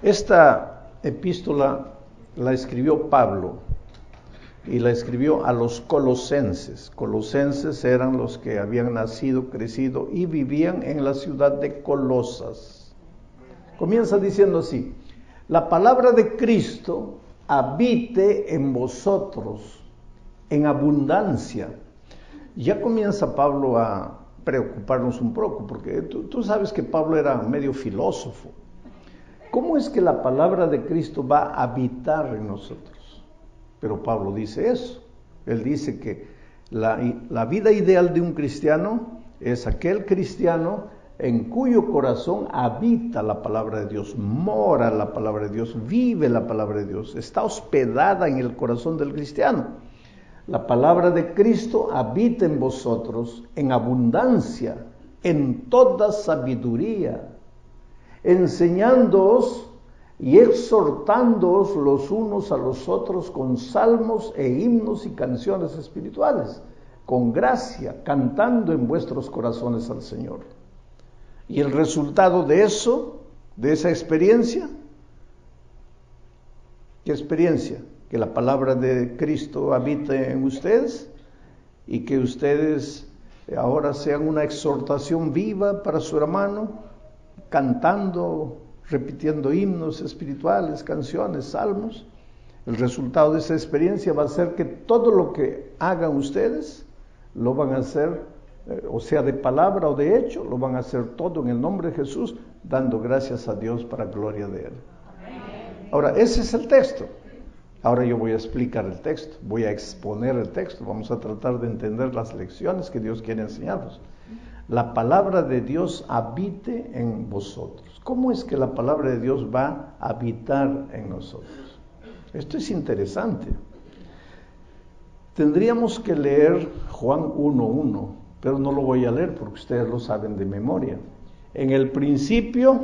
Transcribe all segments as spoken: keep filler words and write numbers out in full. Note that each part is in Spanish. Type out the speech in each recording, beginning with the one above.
Esta epístola la escribió Pablo y la escribió a los colosenses. Colosenses eran los que habían nacido, crecido y vivían en la ciudad de Colosas. Comienza diciendo así: la palabra de Cristo habite en vosotros en abundancia. Ya comienza Pablo a preocuparnos un poco, porque tú, tú sabes que Pablo era medio filósofo. ¿Cómo es que la palabra de Cristo va a habitar en nosotros? Pero Pablo dice eso. Él dice que la, la vida ideal de un cristiano es aquel cristiano en cuyo corazón habita la palabra de Dios, mora la palabra de Dios, vive la palabra de Dios, está hospedada en el corazón del cristiano. La palabra de Cristo habita en vosotros en abundancia, en toda sabiduría, enseñándoos y exhortándoos los unos a los otros con salmos e himnos y canciones espirituales, con gracia, cantando en vuestros corazones al Señor. Y el resultado de eso, de esa experiencia, ¿qué experiencia? Que la palabra de Cristo habite en ustedes y que ustedes ahora sean una exhortación viva para su hermano, cantando, repitiendo himnos espirituales, canciones, salmos. El resultado de esa experiencia va a ser que todo lo que hagan ustedes lo van a hacer, eh, o sea, de palabra o de hecho, lo van a hacer todo en el nombre de Jesús, dando gracias a Dios para gloria de Él. Ahora, ese es el texto. Ahora yo voy a explicar el texto, voy a exponer el texto, vamos a tratar de entender las lecciones que Dios quiere enseñarnos. La palabra de Dios habite en vosotros. ¿Cómo es que la palabra de Dios va a habitar en nosotros? Esto es interesante. Tendríamos que leer Juan uno uno, pero no lo voy a leer porque ustedes lo saben de memoria. En el principio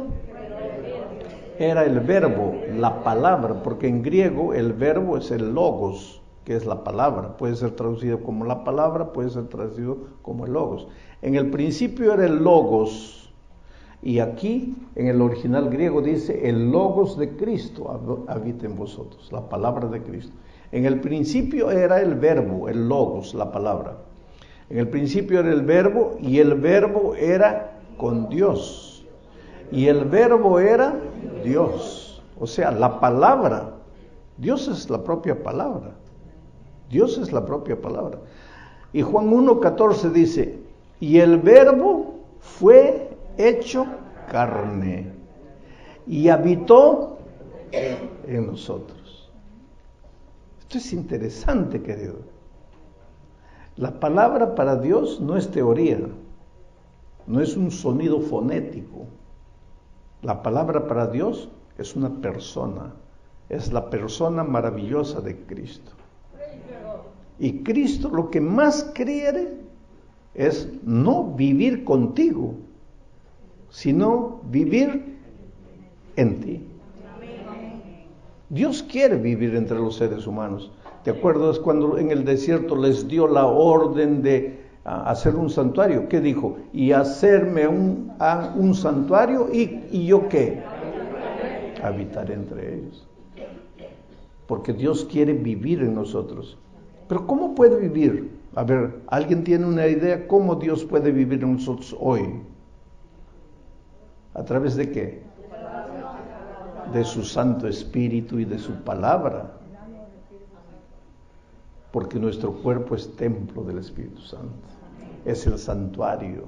era el verbo, la palabra, porque en griego el verbo es el logos, que es la palabra. Puede ser traducido como la palabra, puede ser traducido como el logos. En el principio era el logos, y aquí en el original griego dice el logos de Cristo habita en vosotros, la palabra de Cristo. En el principio era el verbo, el logos, la palabra. En el principio era el verbo, y el verbo era con Dios. Y el verbo era Dios, o sea, la palabra. Dios es la propia palabra. Dios es la propia palabra. Y Juan uno catorce dice: y el verbo fue hecho carne y habitó en nosotros. Esto es interesante, querido. La palabra para Dios no es teoría, no es un sonido fonético. La palabra para Dios es una persona, es la persona maravillosa de Cristo. Y Cristo lo que más quiere es no vivir contigo, sino vivir en ti. Dios quiere vivir entre los seres humanos. ¿Te acuerdas cuando en el desierto les dio la orden de hacer un santuario? ¿Qué dijo? Y hacerme un, a un santuario y, y yo qué? Habitar entre ellos. Porque Dios quiere vivir en nosotros. Pero ¿cómo puede vivir? A ver, ¿alguien tiene una idea cómo Dios puede vivir en nosotros hoy? ¿A través de qué? De su Santo Espíritu y de su palabra. Porque nuestro cuerpo es templo del Espíritu Santo. Es el santuario.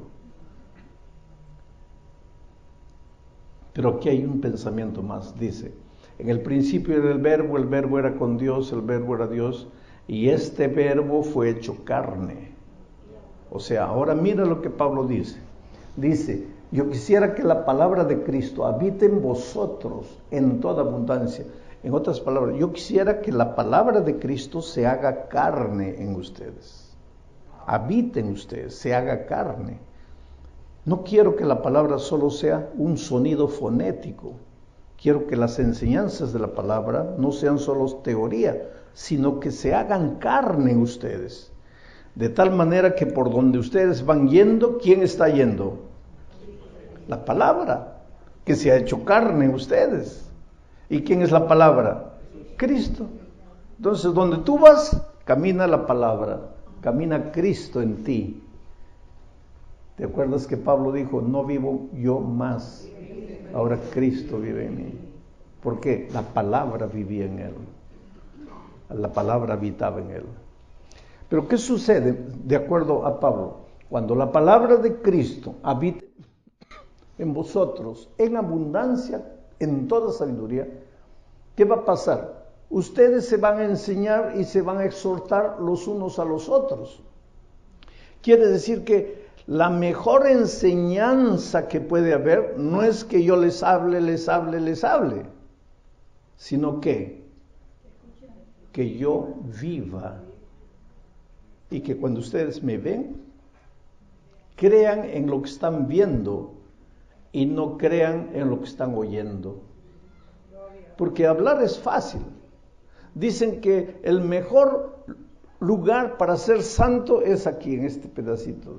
Pero aquí hay un pensamiento más. Dice, en el principio era el verbo, el verbo era con Dios, el verbo era Dios, y este verbo fue hecho carne. O sea, ahora mira lo que Pablo dice. Dice, yo quisiera que la palabra de Cristo habite en vosotros en toda abundancia. En otras palabras, yo quisiera que la palabra de Cristo se haga carne en ustedes. Habite en ustedes, se haga carne. No quiero que la palabra solo sea un sonido fonético. Quiero que las enseñanzas de la palabra no sean solo teoría, sino que se hagan carne en ustedes. De tal manera que por donde ustedes van yendo, ¿quién está yendo? La palabra, que se ha hecho carne en ustedes. ¿Y quién es la palabra? Cristo. Entonces, donde tú vas, camina la palabra, camina Cristo en ti. ¿Te acuerdas que Pablo dijo, no vivo yo más, ahora Cristo vive en mí? ¿Por qué? La palabra vivía en él. La palabra habitaba en él. Pero ¿qué sucede de acuerdo a Pablo? Cuando la palabra de Cristo habita en vosotros, en abundancia, en toda sabiduría, ¿qué va a pasar? Ustedes se van a enseñar y se van a exhortar los unos a los otros. Quiere decir que la mejor enseñanza que puede haber no es que yo les hable, les hable, les hable, sino que, que yo viva y que cuando ustedes me ven, crean en lo que están viendo y no crean en lo que están oyendo. Porque hablar es fácil. Dicen que el mejor lugar para ser santo es aquí, en este pedacito.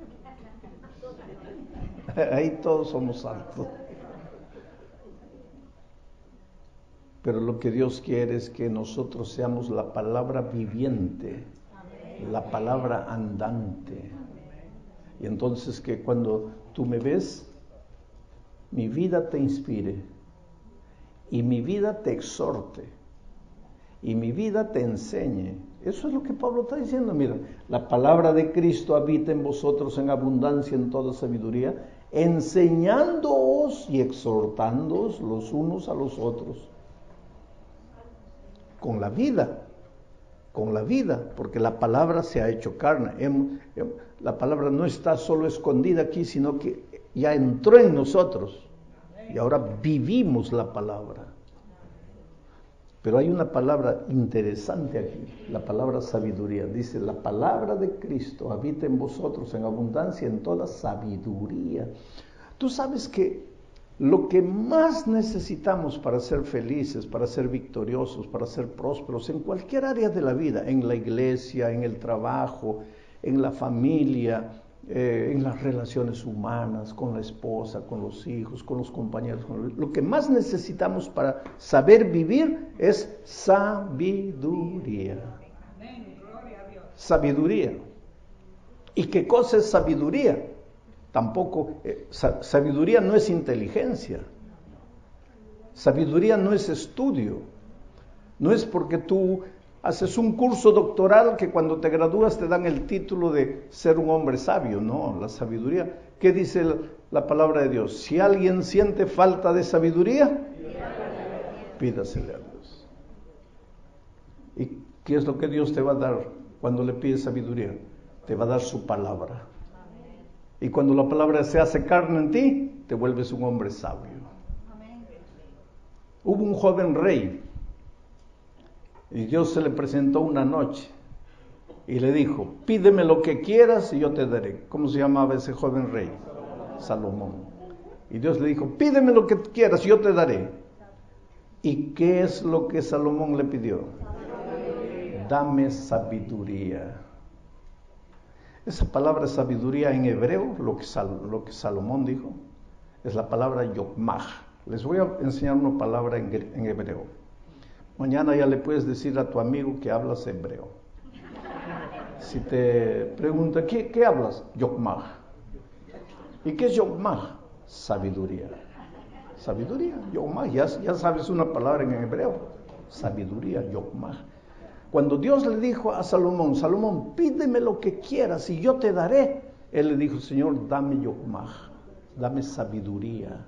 Ahí todos somos santos. Pero lo que Dios quiere es que nosotros seamos la palabra viviente, la palabra andante. Y entonces que cuando tú me ves, mi vida te inspire, y mi vida te exhorte, y mi vida te enseñe. Eso es lo que Pablo está diciendo. Mira, la palabra de Cristo habita en vosotros en abundancia en toda sabiduría, enseñándoos y exhortándoos los unos a los otros. Con la vida, con la vida, porque la palabra se ha hecho carne. La palabra no está solo escondida aquí, sino que ya entró en nosotros y ahora vivimos la palabra. Pero hay una palabra interesante aquí, la palabra sabiduría. Dice, la palabra de Cristo habita en vosotros en abundancia en toda sabiduría. Tú sabes que lo que más necesitamos para ser felices, para ser victoriosos, para ser prósperos en cualquier área de la vida, en la iglesia, en el trabajo, en la familia, eh, en las relaciones humanas, con la esposa, con los hijos, con los compañeros, con los... lo que más necesitamos para saber vivir es sabiduría. Sabiduría. ¿Y qué cosa es sabiduría? Tampoco, eh, sabiduría no es inteligencia, sabiduría no es estudio, no es porque tú haces un curso doctoral que cuando te gradúas te dan el título de ser un hombre sabio. No, la sabiduría, ¿qué dice la, la palabra de Dios? Si alguien siente falta de sabiduría, pídasele a Dios. ¿Y qué es lo que Dios te va a dar cuando le pides sabiduría? Te va a dar su palabra. Y cuando la palabra se hace carne en ti, te vuelves un hombre sabio. Amén. Hubo un joven rey, y Dios se le presentó una noche, y le dijo, pídeme lo que quieras y yo te daré. ¿Cómo se llamaba ese joven rey? Salomón. Y Dios le dijo, pídeme lo que quieras y yo te daré. ¿Y qué es lo que Salomón le pidió? Dame sabiduría. Esa palabra sabiduría en hebreo, lo que, Sal, lo que Salomón dijo, es la palabra yokmah. Les voy a enseñar una palabra en, en hebreo. Mañana ya le puedes decir a tu amigo que hablas hebreo. Si te pregunta, ¿qué, qué hablas? Yokmah. ¿Y qué es yokmah? Sabiduría. Sabiduría, yokmah. Ya, ya sabes una palabra en hebreo. Sabiduría, yokmah. Cuando Dios le dijo a Salomón, Salomón, pídeme lo que quieras y yo te daré. Él le dijo, Señor, dame yokmah, dame sabiduría.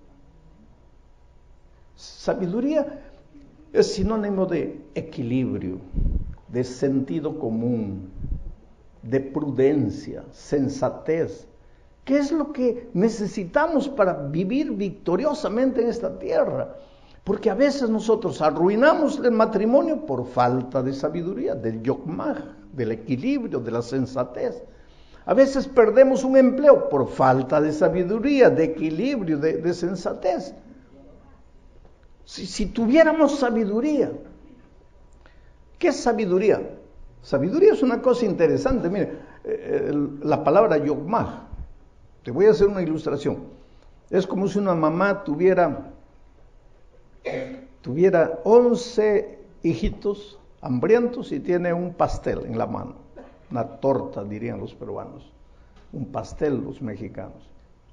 Sabiduría es sinónimo de equilibrio, de sentido común, de prudencia, sensatez. ¿Qué es lo que necesitamos para vivir victoriosamente en esta tierra? Porque a veces nosotros arruinamos el matrimonio por falta de sabiduría, del yokmah, del equilibrio, de la sensatez. A veces perdemos un empleo por falta de sabiduría, de equilibrio, de, de sensatez. Si, si tuviéramos sabiduría, ¿qué es sabiduría? Sabiduría es una cosa interesante. Mire, eh, la palabra yokmah, te voy a hacer una ilustración. Es como si una mamá tuviera tuviera once hijitos hambrientos y tiene un pastel en la mano, una torta dirían los peruanos, un pastel los mexicanos.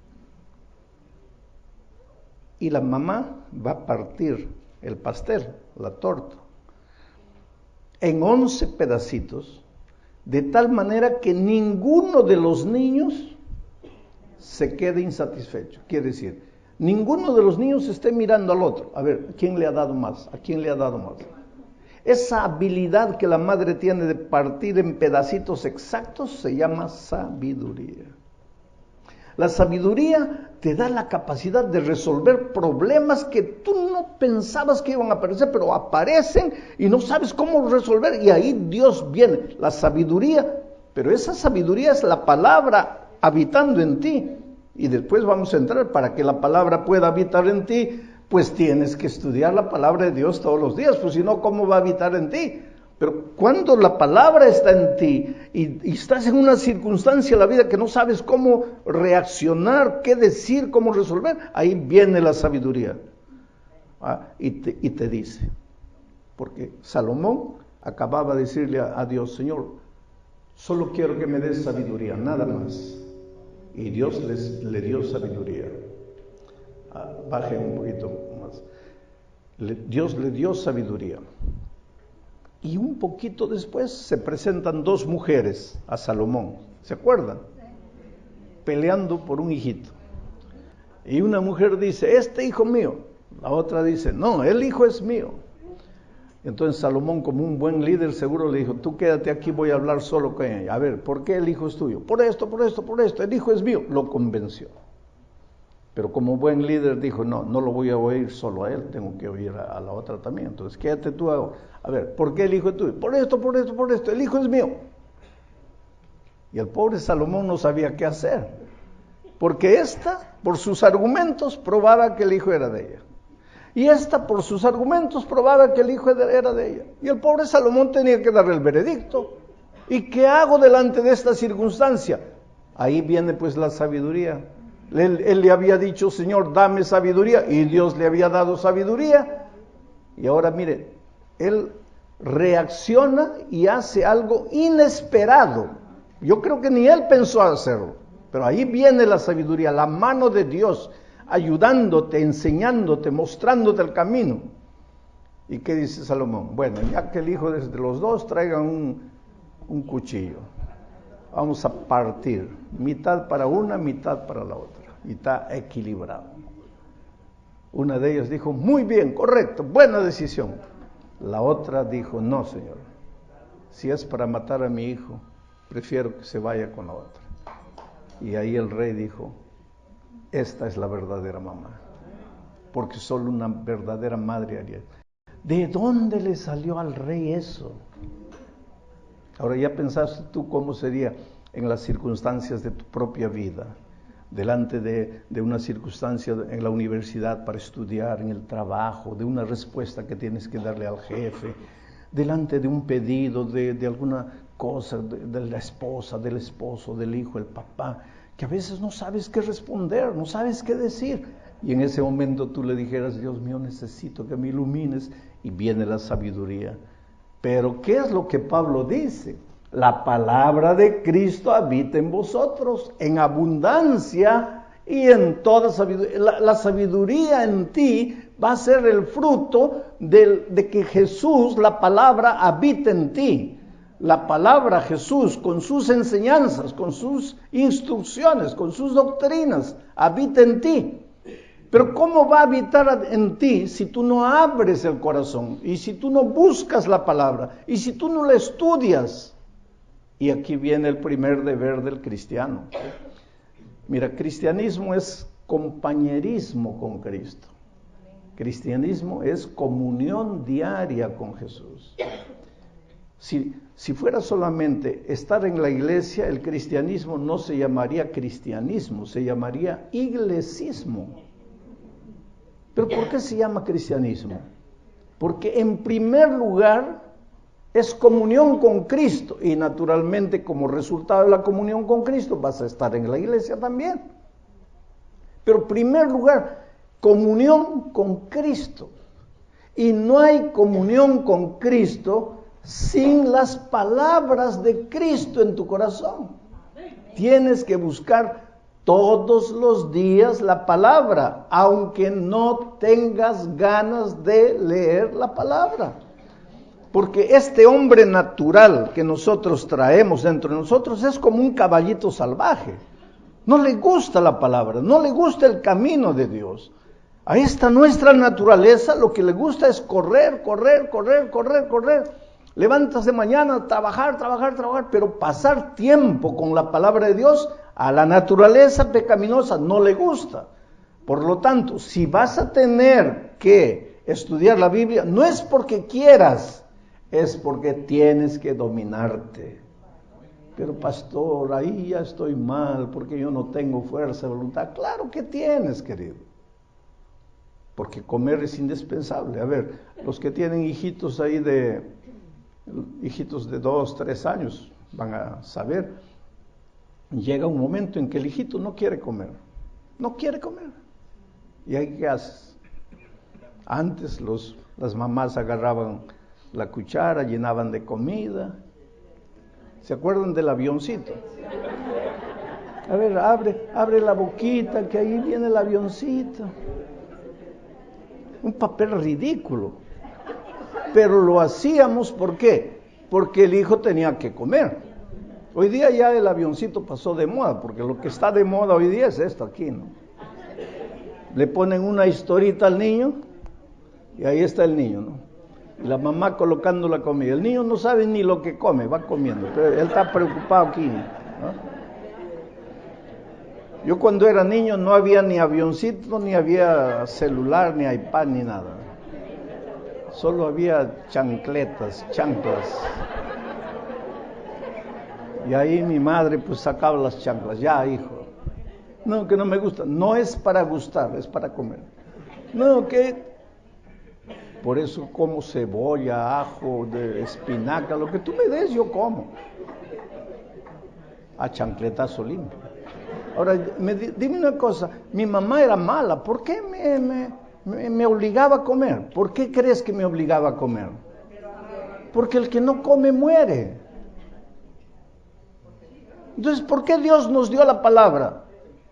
Y la mamá va a partir el pastel, la torta, en once pedacitos, de tal manera que ninguno de los niños se quede insatisfecho. Quiere decir, ninguno de los niños esté mirando al otro. A ver, ¿quién le ha dado más? ¿A quién le ha dado más? Esa habilidad que la madre tiene de partir en pedacitos exactos se llama sabiduría. La sabiduría te da la capacidad de resolver problemas que tú no pensabas que iban a aparecer, pero aparecen y no sabes cómo resolver, y ahí Dios viene. La sabiduría, pero esa sabiduría es la palabra habitando en ti. Y después vamos a entrar, para que la palabra pueda habitar en ti, pues tienes que estudiar la palabra de Dios todos los días, pues si no, ¿cómo va a habitar en ti? Pero cuando la palabra está en ti y, y estás en una circunstancia en la vida que no sabes cómo reaccionar, qué decir, cómo resolver, ahí viene la sabiduría. Ah, y, te, y te dice, porque Salomón acababa de decirle a, a Dios, Señor, solo quiero que me des sabiduría, nada más. Y Dios les, le dio sabiduría. Ah, bajen un poquito más. Le, Dios le dio sabiduría. Y un poquito después se presentan dos mujeres a Salomón, ¿se acuerdan? Peleando por un hijito. Y una mujer dice, este hijo mío. La otra dice, no, el hijo es mío. Entonces Salomón, como un buen líder, seguro le dijo, tú quédate aquí, voy a hablar solo con ella. A ver, ¿por qué el hijo es tuyo? Por esto, por esto, por esto, el hijo es mío. Lo convenció. Pero como buen líder dijo, no, no lo voy a oír solo a él, tengo que oír a, a la otra también. Entonces, quédate tú a, a ver, ¿por qué el hijo es tuyo? Por esto, por esto, por esto, el hijo es mío. Y el pobre Salomón no sabía qué hacer, porque esta, por sus argumentos, probaba que el hijo era de ella. Y esta, por sus argumentos, probaba que el hijo era de ella. Y el pobre Salomón tenía que darle el veredicto. ¿Y qué hago delante de esta circunstancia? Ahí viene pues la sabiduría. Él, él le había dicho, Señor, dame sabiduría, y Dios le había dado sabiduría. Y ahora mire, él reacciona y hace algo inesperado. Yo creo que ni él pensó hacerlo, pero ahí viene la sabiduría, la mano de Dios, ayudándote, enseñándote, mostrándote el camino. ¿Y qué dice Salomón? Bueno, ya que el hijo de los dos traigan un, un cuchillo, vamos a partir, mitad para una, mitad para la otra, y está equilibrado. Una de ellas dijo, muy bien, correcto, buena decisión. La otra dijo, no, Señor, si es para matar a mi hijo, prefiero que se vaya con la otra. Y ahí el rey dijo, esta es la verdadera mamá, porque solo una verdadera madre haría. ¿De dónde le salió al rey eso? Ahora ya pensaste tú cómo sería en las circunstancias de tu propia vida, delante de, de una circunstancia en la universidad para estudiar, en el trabajo, de una respuesta que tienes que darle al jefe, delante de un pedido de, de alguna cosa, de, de la esposa, del esposo, del hijo, el papá, que a veces no sabes qué responder, no sabes qué decir. Y en ese momento tú le dijeras, Dios mío, necesito que me ilumines, y viene la sabiduría. Pero ¿qué es lo que Pablo dice? La palabra de Cristo habita en vosotros, en abundancia y en toda sabiduría. La, la sabiduría en ti va a ser el fruto de, de que Jesús, la palabra, habita en ti. La palabra Jesús, con sus enseñanzas, con sus instrucciones, con sus doctrinas, habita en ti. Pero ¿cómo va a habitar en ti si tú no abres el corazón? Y si tú no buscas la palabra, y si tú no la estudias. Y aquí viene el primer deber del cristiano. Mira, cristianismo es compañerismo con Cristo. Cristianismo es comunión diaria con Jesús. Si, si fuera solamente estar en la iglesia, el cristianismo no se llamaría cristianismo, se llamaría iglesismo. ¿Pero por qué se llama cristianismo? Porque en primer lugar es comunión con Cristo, y naturalmente como resultado de la comunión con Cristo vas a estar en la iglesia también. Pero en primer lugar, comunión con Cristo. Y no hay comunión con Cristo sin las palabras de Cristo en tu corazón. Tienes que buscar todos los días la palabra, aunque no tengas ganas de leer la palabra. Porque este hombre natural que nosotros traemos dentro de nosotros es como un caballito salvaje. No le gusta la palabra, no le gusta el camino de Dios. A esta nuestra naturaleza lo que le gusta es correr, correr, correr, correr, correr. Levántate mañana, trabajar, trabajar, trabajar, pero pasar tiempo con la palabra de Dios a la naturaleza pecaminosa no le gusta. Por lo tanto, si vas a tener que estudiar la Biblia, no es porque quieras, es porque tienes que dominarte. Pero pastor, ahí ya estoy mal porque yo no tengo fuerza de voluntad. Claro que tienes, querido. Porque comer es indispensable. A ver, los que tienen hijitos ahí de, hijitos de dos, tres años, van a saber, llega un momento en que el hijito no quiere comer, no quiere comer. ¿Y ahí qué haces? Antes los, las mamás agarraban la cuchara, llenaban de comida. ¿Se acuerdan del avioncito? A ver, abre, abre la boquita, que ahí viene el avioncito. Un papel ridículo, pero lo hacíamos, ¿por qué? Porque el hijo tenía que comer. Hoy día ya el avioncito pasó de moda, porque lo que está de moda hoy día es esto aquí, ¿no? Le ponen una historita al niño y ahí está el niño, ¿no? Y la mamá colocando la comida. El niño no sabe ni lo que come, va comiendo, pero él está preocupado aquí, ¿no? Yo cuando era niño no había ni avioncito, ni había celular, ni iPad, ni nada. Solo había chancletas, chanclas. Y ahí mi madre pues sacaba las chanclas. Ya, hijo. No, que no me gusta. No es para gustar, es para comer. No, que... Por eso como cebolla, ajo, de espinaca, lo que tú me des yo como. A chancletazo limpio. Ahora, me, dime una cosa, mi mamá era mala, ¿por qué me, me, me, me obligaba a comer? ¿Por qué crees que me obligaba a comer? Porque el que no come muere. Entonces, ¿por qué Dios nos dio la palabra?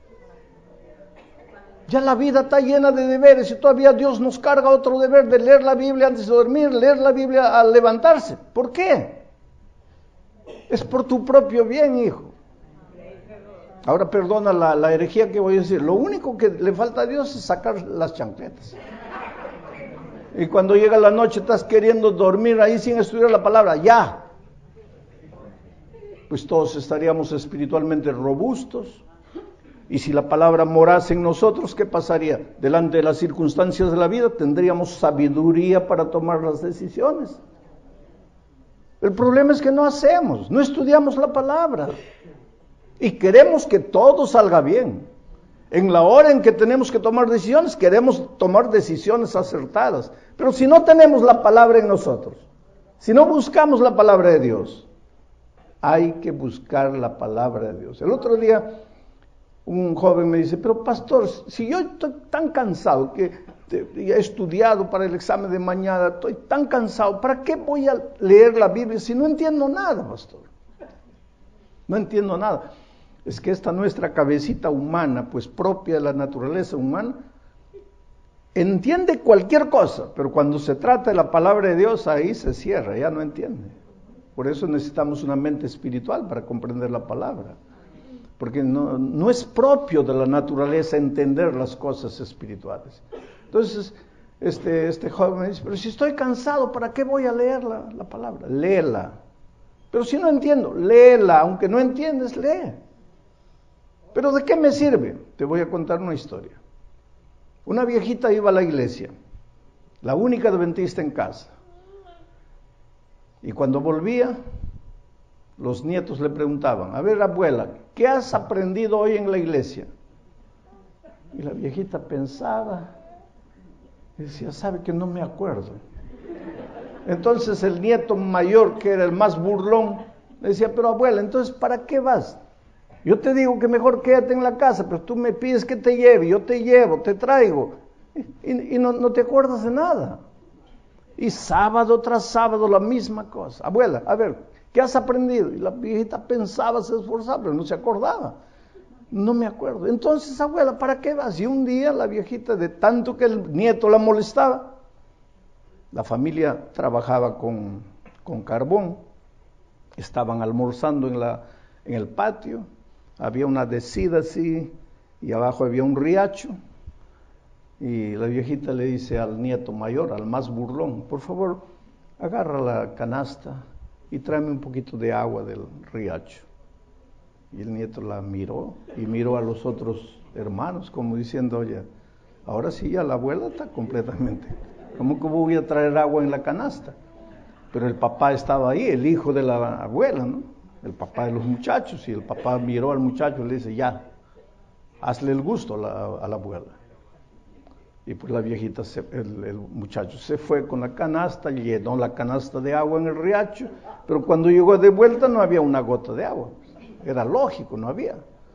Ya la vida está llena de deberes y todavía Dios nos carga otro deber de leer la Biblia antes de dormir, leer la Biblia al levantarse. ¿Por qué? Es por tu propio bien, hijo. Ahora perdona la, la herejía que voy a decir. Lo único que le falta a Dios es sacar las chancletas. Y cuando llega la noche estás queriendo dormir ahí sin estudiar la palabra. Ya. Pues todos estaríamos espiritualmente robustos. Y si la palabra morase en nosotros, ¿qué pasaría? Delante de las circunstancias de la vida tendríamos sabiduría para tomar las decisiones. El problema es que no hacemos, no estudiamos la palabra. Y queremos que todo salga bien. En la hora en que tenemos que tomar decisiones, queremos tomar decisiones acertadas. Pero si no tenemos la palabra en nosotros, si no buscamos la palabra de Dios, hay que buscar la palabra de Dios. El otro día, un joven me dice, pero pastor, si yo estoy tan cansado, que he estudiado para el examen de mañana, estoy tan cansado, ¿para qué voy a leer la Biblia si no entiendo nada, pastor? No entiendo nada. Es que esta nuestra cabecita humana, pues propia de la naturaleza humana, entiende cualquier cosa, pero cuando se trata de la palabra de Dios, ahí se cierra, ya no entiende. Por eso necesitamos una mente espiritual para comprender la palabra, porque no, no es propio de la naturaleza entender las cosas espirituales. Entonces, este, este joven me dice, pero si estoy cansado, ¿para qué voy a leer la, la palabra? Léela. Pero si no entiendo, léela, aunque no entiendes, lee. ¿Pero de qué me sirve? Te voy a contar una historia. Una viejita iba a la iglesia, la única adventista en casa. Y cuando volvía, los nietos le preguntaban, a ver, abuela, ¿qué has aprendido hoy en la iglesia? Y la viejita pensaba y decía, sabe que no me acuerdo. Entonces el nieto mayor, que era el más burlón, le decía, pero abuela, entonces ¿para qué vas? Yo te digo que mejor quédate en la casa, pero tú me pides que te lleve, yo te llevo, te traigo, y, y no, no te acuerdas de nada. Y sábado tras sábado la misma cosa. Abuela, a ver, ¿qué has aprendido? Y la viejita pensaba, se esforzaba, pero no se acordaba. No me acuerdo. Entonces, abuela, ¿para qué vas? Y un día la viejita, de tanto que el nieto la molestaba, la familia trabajaba con, con carbón, estaban almorzando en, la, en el patio, había una descida así, y abajo había un riacho, y la viejita le dice al nieto mayor, al más burlón, por favor, agarra la canasta y tráeme un poquito de agua del riacho. Y el nieto la miró y miró a los otros hermanos como diciendo, oye, ahora sí ya la abuela está completamente, ¿cómo que voy a traer agua en la canasta? Pero el papá estaba ahí, el hijo de la abuela, ¿no? El papá de los muchachos, y el papá miró al muchacho y le dice, ya, hazle el gusto a la, a la abuela. Y pues la viejita, se, el, el muchacho se fue con la canasta, llenó la canasta de agua en el riacho, pero cuando llegó de vuelta no había una gota de agua. Era lógico, no había.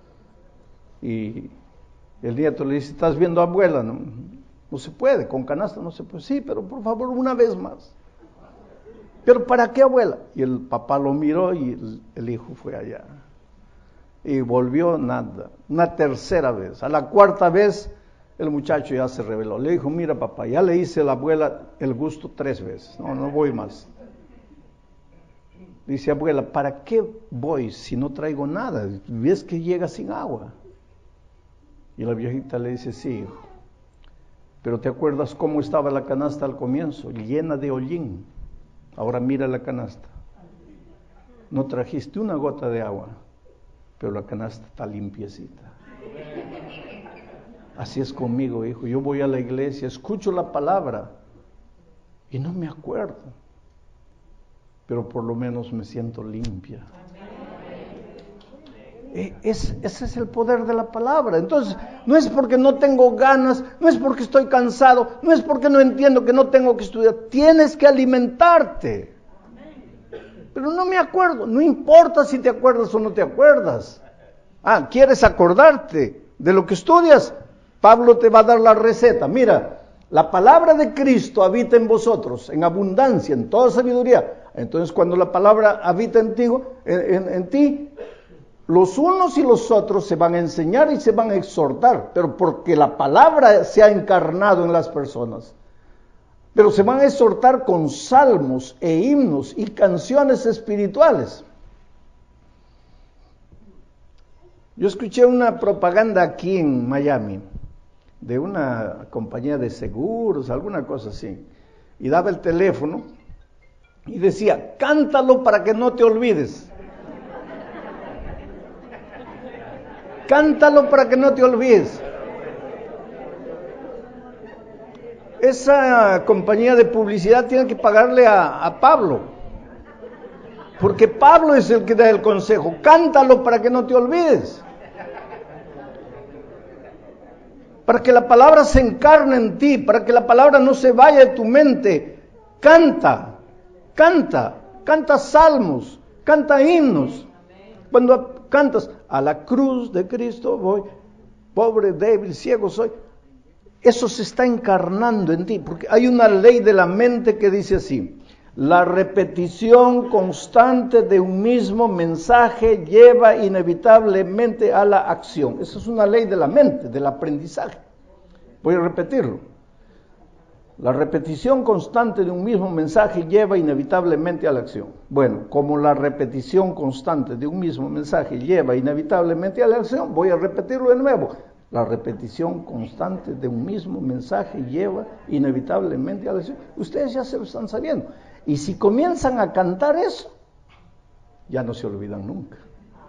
Y el nieto le dice, ¿estás viendo, abuela? No, no se puede, con canasta no se puede. Sí, pero por favor, una vez más. ¿Pero para qué, abuela? Y el papá lo miró y el, el hijo fue allá. Y volvió nada. Una tercera vez. A la cuarta vez, el muchacho ya se rebeló. Le dijo, mira papá, ya le hice a la abuela el gusto tres veces. No, no voy más. Dice, abuela, ¿para qué voy si no traigo nada? ¿Ves que llega sin agua? Y la viejita le dice, sí, hijo. Pero ¿te acuerdas cómo estaba la canasta al comienzo? Llena de hollín. Ahora mira la canasta. No trajiste una gota de agua, pero la canasta está limpiecita. Así es conmigo, hijo. Yo voy a la iglesia, escucho la palabra y no me acuerdo, pero por lo menos me siento limpia. Es, ese es el poder de la palabra. Entonces, no es porque no tengo ganas, no es porque estoy cansado, no es porque no entiendo que no tengo que estudiar. Tienes que alimentarte. Pero no me acuerdo. No importa si te acuerdas o no te acuerdas. Ah, ¿quieres acordarte de lo que estudias? Pablo te va a dar la receta. Mira, la palabra de Cristo habita en vosotros, en abundancia, en toda sabiduría. Entonces, cuando la palabra habita en ti, en, en, en ti, los unos y los otros se van a enseñar y se van a exhortar, pero porque la palabra se ha encarnado en las personas. Pero se van a exhortar con salmos e himnos y canciones espirituales. Yo escuché una propaganda aquí en Miami, de una compañía de seguros, alguna cosa así, y daba el teléfono y decía, cántalo para que no te olvides. Cántalo para que no te olvides. Esa compañía de publicidad tiene que pagarle a, a Pablo, porque Pablo es el que da el consejo. Cántalo para que no te olvides, para que la palabra se encarne en ti, para que la palabra no se vaya de tu mente. Canta, canta, canta salmos, canta himnos. Cuando cantas, a la cruz de Cristo voy, pobre, débil, ciego soy, eso se está encarnando en ti, porque hay una ley de la mente que dice así: la repetición constante de un mismo mensaje lleva inevitablemente a la acción. Esa es una ley de la mente, del aprendizaje. Voy a repetirlo. La repetición constante de un mismo mensaje lleva inevitablemente a la acción. Bueno, como la repetición constante de un mismo mensaje lleva inevitablemente a la acción, voy a repetirlo de nuevo. La repetición constante de un mismo mensaje lleva inevitablemente a la acción. Ustedes ya se lo están sabiendo. Y si comienzan a cantar eso, ya no se olvidan nunca.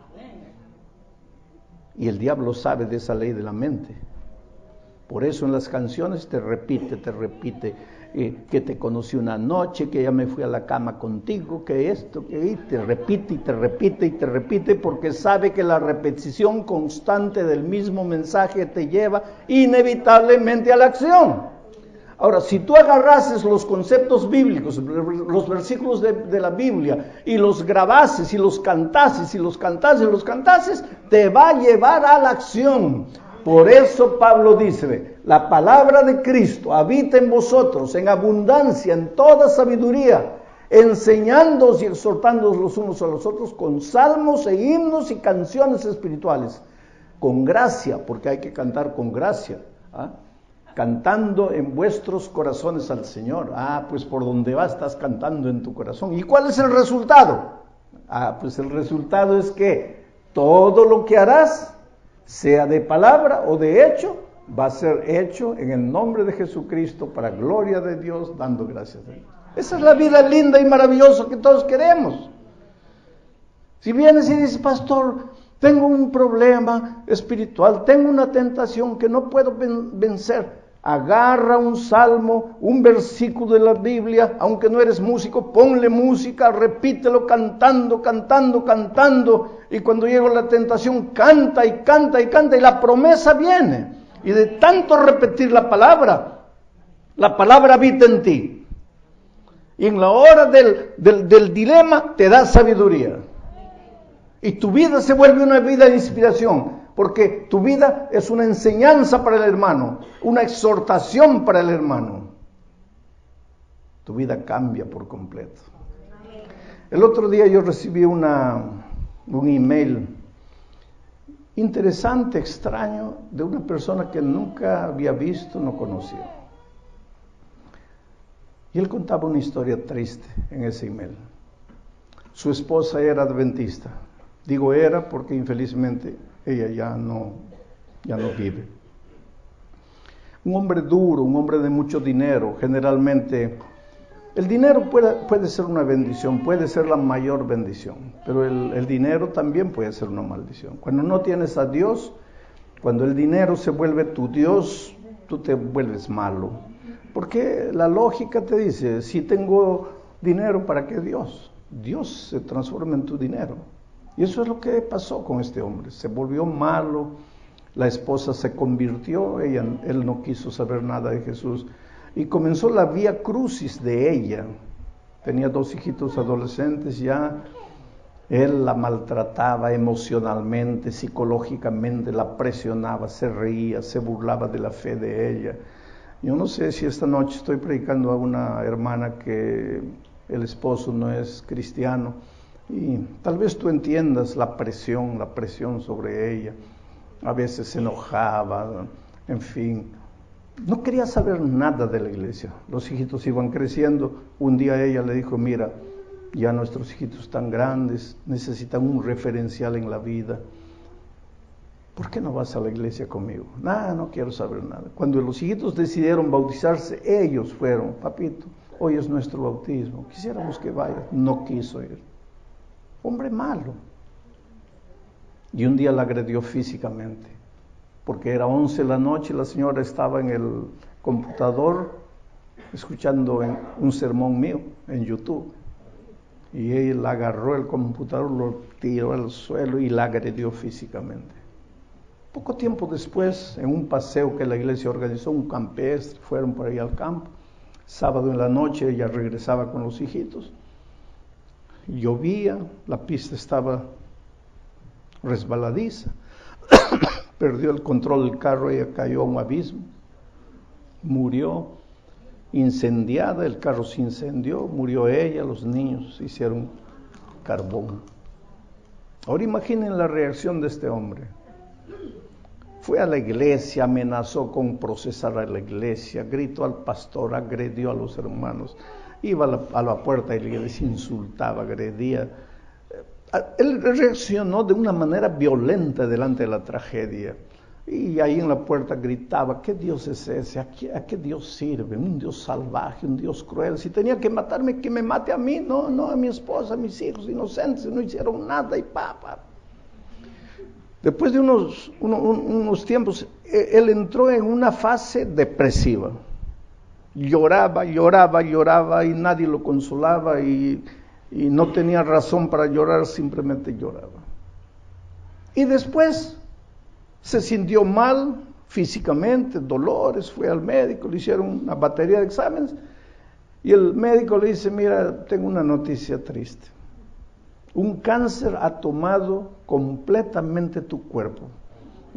Y el diablo sabe de esa ley de la mente. Por eso en las canciones te repite, te repite, eh, que te conocí una noche, que ya me fui a la cama contigo, que esto, que y te repite y te repite y te repite, porque sabe que la repetición constante del mismo mensaje te lleva inevitablemente a la acción. Ahora, si tú agarrases los conceptos bíblicos, los versículos de, de la Biblia, y los grabases, y los cantases, y los cantases, y los cantases, te va a llevar a la acción. Por eso Pablo dice, la palabra de Cristo habita en vosotros en abundancia, en toda sabiduría, enseñándoos y exhortándoos los unos a los otros con salmos e himnos y canciones espirituales, con gracia, porque hay que cantar con gracia, ¿ah? Cantando en vuestros corazones al Señor. Ah, pues por donde vas estás cantando en tu corazón. ¿Y cuál es el resultado? Ah, pues el resultado es que todo lo que harás, sea de palabra o de hecho, va a ser hecho en el nombre de Jesucristo para gloria de Dios, dando gracias a Dios. Esa es la vida linda y maravillosa que todos queremos. Si vienes y dices, pastor, tengo un problema espiritual, tengo una tentación que no puedo vencer, agarra un salmo, un versículo de la Biblia, aunque no eres músico, ponle música, repítelo cantando, cantando, cantando, y cuando llega la tentación, canta y canta y canta, y la promesa viene. Y de tanto repetir la palabra, la palabra habita en ti. Y en la hora del, del, del dilema te da sabiduría. Y tu vida se vuelve una vida de inspiración, porque tu vida es una enseñanza para el hermano, una exhortación para el hermano. Tu vida cambia por completo. El otro día yo recibí una, un email interesante, extraño, de una persona que nunca había visto, no conocía. Y él contaba una historia triste en ese email. Su esposa era adventista. Digo era porque infelizmente ella ya no, ya no vive. Un hombre duro, un hombre de mucho dinero. Generalmente el dinero puede, puede ser una bendición, puede ser la mayor bendición, pero el, el dinero también puede ser una maldición. Cuando no tienes a Dios, cuando el dinero se vuelve tu Dios, tú te vuelves malo. Porque la lógica te dice, si tengo dinero, ¿para qué Dios? Dios se transforma en tu dinero. Y eso es lo que pasó con este hombre. Se volvió malo, la esposa se convirtió, ella, él no quiso saber nada de Jesús. Y comenzó la vía crucis de ella. Tenía dos hijitos adolescentes ya. Él la maltrataba emocionalmente, psicológicamente, la presionaba, se reía, se burlaba de la fe de ella. Yo no sé si esta noche estoy predicando a una hermana que el esposo no es cristiano. Y tal vez tú entiendas la presión, la presión sobre ella. A veces se enojaba, en fin. No quería saber nada de la iglesia. Los hijitos iban creciendo. Un día ella le dijo, mira, ya nuestros hijitos están grandes, necesitan un referencial en la vida. ¿Por qué no vas a la iglesia conmigo? Nada, no quiero saber nada. Cuando los hijitos decidieron bautizarse, ellos fueron, papito, hoy es nuestro bautismo, quisiéramos que vaya. No quiso ir. Hombre malo. Y un día la agredió físicamente, porque era once de la noche y la señora estaba en el computador escuchando un sermón mío en YouTube. Y él agarró el computador, lo tiró al suelo y la agredió físicamente. Poco tiempo después, en un paseo que la iglesia organizó, un campestre, fueron por ahí al campo. Sábado en la noche ella regresaba con los hijitos. Llovía, la pista estaba resbaladiza, perdió el control del carro, ella cayó a un abismo, murió incendiada, el carro se incendió, murió ella, los niños hicieron carbón. Ahora imaginen la reacción de este hombre. Fue a la iglesia, amenazó con procesar a la iglesia, gritó al pastor, agredió a los hermanos. Iba a la, a la puerta de la iglesia, insultaba, agredía. Él reaccionó de una manera violenta delante de la tragedia. Y ahí en la puerta gritaba, ¿qué Dios es ese? ¿A qué, a qué Dios sirve? Un Dios salvaje, un Dios cruel. Si tenía que matarme, que me mate a mí, no, no a mi esposa, a mis hijos inocentes, no hicieron nada y papá. Después de unos, unos, unos tiempos, él entró en una fase depresiva. Lloraba, lloraba, lloraba y nadie lo consolaba y, y no tenía razón para llorar, simplemente lloraba. Y después se sintió mal físicamente, dolores, fue al médico, le hicieron una batería de exámenes y el médico le dice, mira, tengo una noticia triste. Un cáncer ha tomado completamente tu cuerpo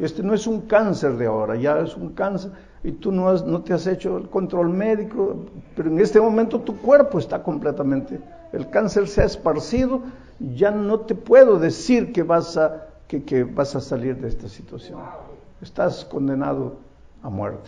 Este no es un cáncer de ahora, ya es un cáncer y tú no, has, no te has hecho el control médico, pero en este momento tu cuerpo está completamente, el cáncer se ha esparcido, ya no te puedo decir que vas a, que, que vas a salir de esta situación. Estás condenado a muerte.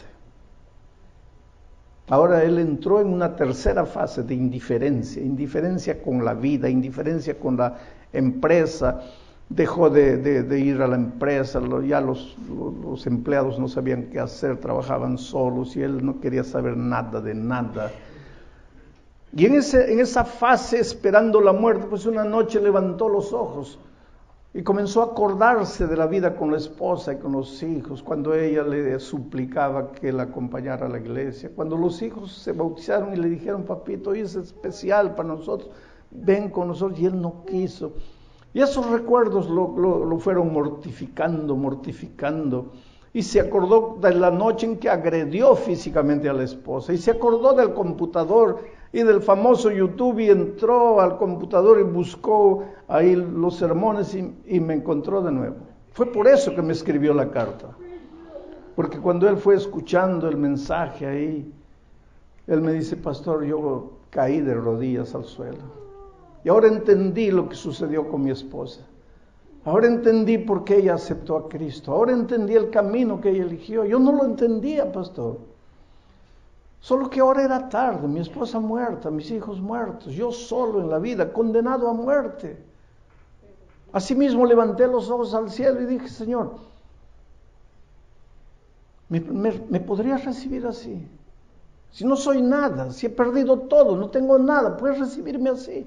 Ahora él entró en una tercera fase de indiferencia, indiferencia con la vida, indiferencia con la empresa. Dejó de, de, de ir a la empresa, lo, ya los, los, los empleados no sabían qué hacer, trabajaban solos y él no quería saber nada de nada. Y en, ese, en esa fase, esperando la muerte, pues una noche levantó los ojos y comenzó a acordarse de la vida con la esposa y con los hijos, cuando ella le suplicaba que la acompañara a la iglesia, cuando los hijos se bautizaron y le dijeron, papito, hoy es especial para nosotros, ven con nosotros, y él no quiso. Y esos recuerdos lo, lo, lo fueron mortificando, mortificando. Y se acordó de la noche en que agredió físicamente a la esposa. Y se acordó del computador y del famoso YouTube y entró al computador y buscó ahí los sermones y, y me encontró de nuevo. Fue por eso que me escribió la carta. Porque cuando él fue escuchando el mensaje ahí, él me dice, pastor, yo caí de rodillas al suelo. Y ahora entendí lo que sucedió con mi esposa. Ahora entendí por qué ella aceptó a Cristo. Ahora entendí el camino que ella eligió. Yo no lo entendía, pastor. Solo que ahora era tarde. Mi esposa muerta, mis hijos muertos. Yo solo en la vida, condenado a muerte. Asimismo levanté los ojos al cielo y dije, Señor, ¿me, me, me podrías recibir así? Si no soy nada, si he perdido todo, no tengo nada, ¿puedes recibirme así?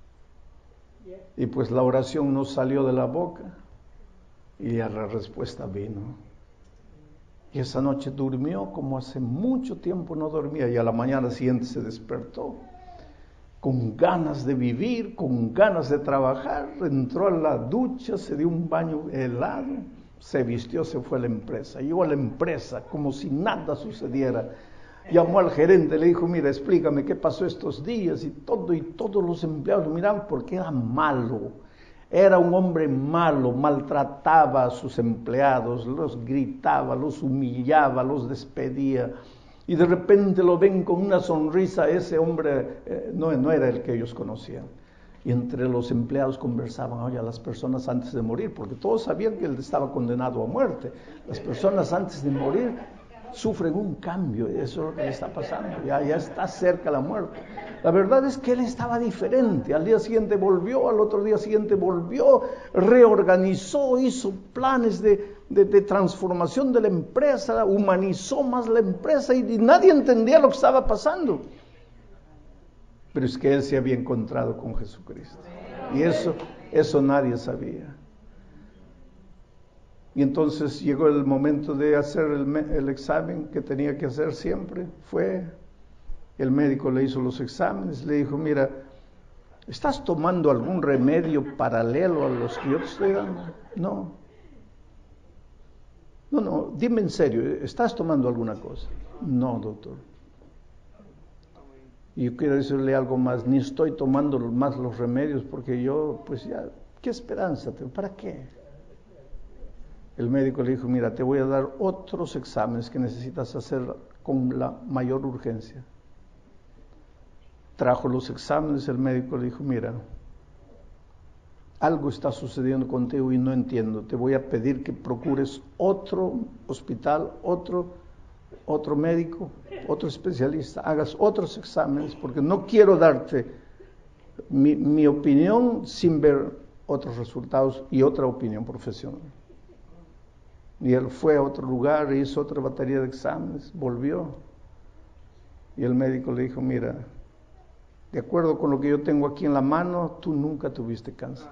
Y pues la oración no salió de la boca y ya la respuesta vino. Y esa noche durmió como hace mucho tiempo no dormía y a la mañana siguiente se despertó con ganas de vivir, con ganas de trabajar. Entró a la ducha, se dio un baño helado, se vistió, se fue a la empresa. Llegó a la empresa como si nada sucediera. Llamó al gerente, le dijo, mira, explícame qué pasó estos días y todo, y todos los empleados lo miraban porque era malo, era un hombre malo, maltrataba a sus empleados, los gritaba, los humillaba, los despedía, y de repente lo ven con una sonrisa, ese hombre eh, no, no era el que ellos conocían. Y entre los empleados conversaban, oye, a las personas antes de morir, porque todos sabían que él estaba condenado a muerte, las personas antes de morir sufren un cambio, eso es lo que le está pasando, ya, ya está cerca la muerte. La verdad es que él estaba diferente, al día siguiente volvió, al otro día siguiente volvió, reorganizó, hizo planes de, de, de transformación de la empresa, humanizó más la empresa y, y nadie entendía lo que estaba pasando. Pero es que él se había encontrado con Jesucristo y eso, eso nadie sabía. Y entonces llegó el momento de hacer el, el examen que tenía que hacer siempre. Fue, el médico le hizo los exámenes, le dijo, mira, ¿estás tomando algún remedio paralelo a los que yo te estoy dando? No. No, no, dime en serio, ¿estás tomando alguna cosa? No, doctor. Y yo quiero decirle algo más, ni estoy tomando más los remedios porque yo, pues ya, ¿qué esperanza tengo? ¿Para qué? El médico le dijo, mira, te voy a dar otros exámenes que necesitas hacer con la mayor urgencia. Trajo los exámenes, el médico le dijo, mira, algo está sucediendo contigo y no entiendo. Te voy a pedir que procures otro hospital, otro, otro médico, otro especialista, hagas otros exámenes, porque no quiero darte mi, mi opinión sin ver otros resultados y otra opinión profesional. Y él fue a otro lugar, hizo otra batería de exámenes, volvió. Y el médico le dijo, mira, de acuerdo con lo que yo tengo aquí en la mano, tú nunca tuviste cáncer.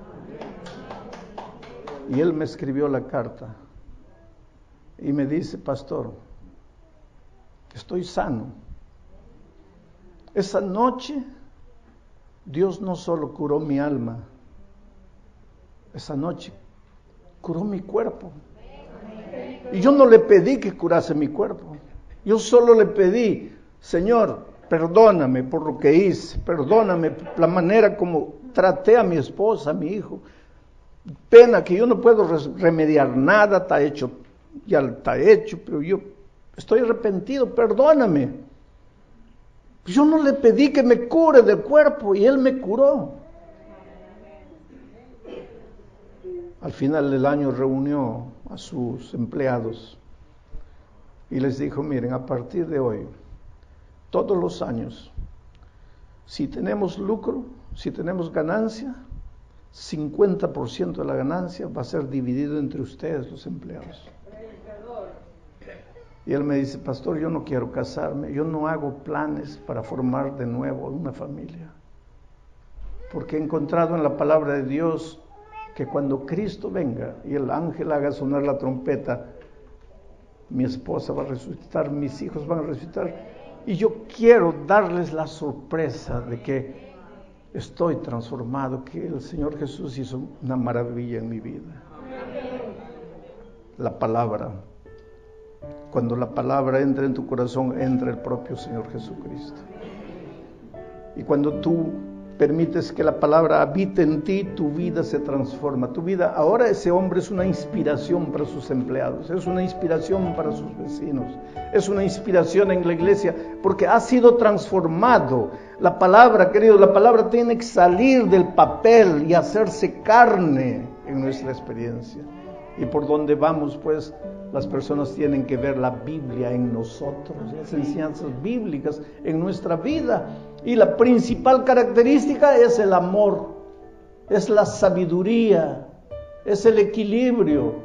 Y él me escribió la carta y me dice, pastor, estoy sano. Esa noche Dios no solo curó mi alma, esa noche curó mi cuerpo. Y yo no le pedí que curase mi cuerpo. Yo solo le pedí, Señor, perdóname por lo que hice, perdóname por la manera como traté a mi esposa, a mi hijo. pena que yo no puedo remediar nada, está hecho, ya está hecho, pero yo estoy arrepentido, perdóname. Yo no le pedí que me cure del cuerpo y Él me curó. Al final del año reunió a sus empleados y les dijo, miren, a partir de hoy, todos los años, si tenemos lucro, si tenemos ganancia, cincuenta por ciento de la ganancia va a ser dividido entre ustedes, los empleados. Y él me dice, pastor, yo no quiero casarme, yo no hago planes para formar de nuevo una familia. Porque he encontrado en la palabra de Dios que cuando Cristo venga y el ángel haga sonar la trompeta, mi esposa va a resucitar, mis hijos van a resucitar. Y yo quiero darles la sorpresa de que estoy transformado, que el Señor Jesús hizo una maravilla en mi vida. La palabra. Cuando la palabra entra en tu corazón, entra el propio Señor Jesucristo. Y cuando tú permites que la palabra habite en ti, tu vida se transforma. Tu vida, ahora ese hombre es una inspiración para sus empleados, es una inspiración para sus vecinos, es una inspiración en la iglesia, porque ha sido transformado. La palabra, querido, la palabra tiene que salir del papel y hacerse carne en nuestra experiencia. Y por donde vamos, pues, las personas tienen que ver la Biblia en nosotros, las enseñanzas bíblicas en nuestra vida. Y la principal característica es el amor, es la sabiduría, es el equilibrio.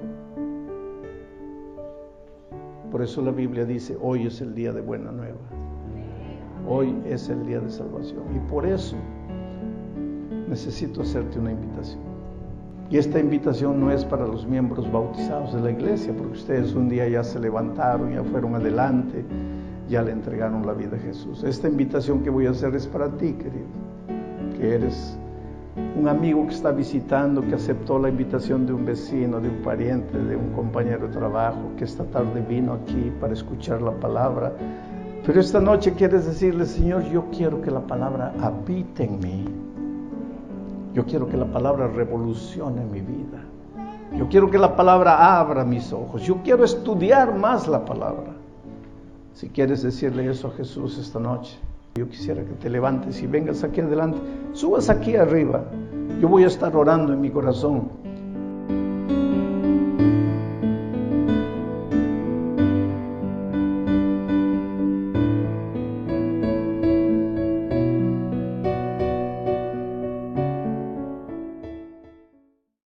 Por eso la Biblia dice, hoy es el día de buena nueva. Hoy es el día de salvación. Y por eso necesito hacerte una invitación. Y esta invitación no es para los miembros bautizados de la iglesia, porque ustedes un día ya se levantaron, ya fueron adelante, ya le entregaron la vida a Jesús. Esta invitación que voy a hacer es para ti, querido, que eres un amigo que está visitando, que aceptó la invitación de un vecino, de un pariente, de un compañero de trabajo, que esta tarde vino aquí para escuchar la palabra. Pero esta noche quieres decirle, Señor, yo quiero que la palabra habite en mí. Yo quiero que la palabra revolucione mi vida. Yo quiero que la palabra abra mis ojos. Yo quiero estudiar más la palabra. Si quieres decirle eso a Jesús esta noche, yo quisiera que te levantes y vengas aquí adelante. Subas aquí arriba. Yo voy a estar orando en mi corazón.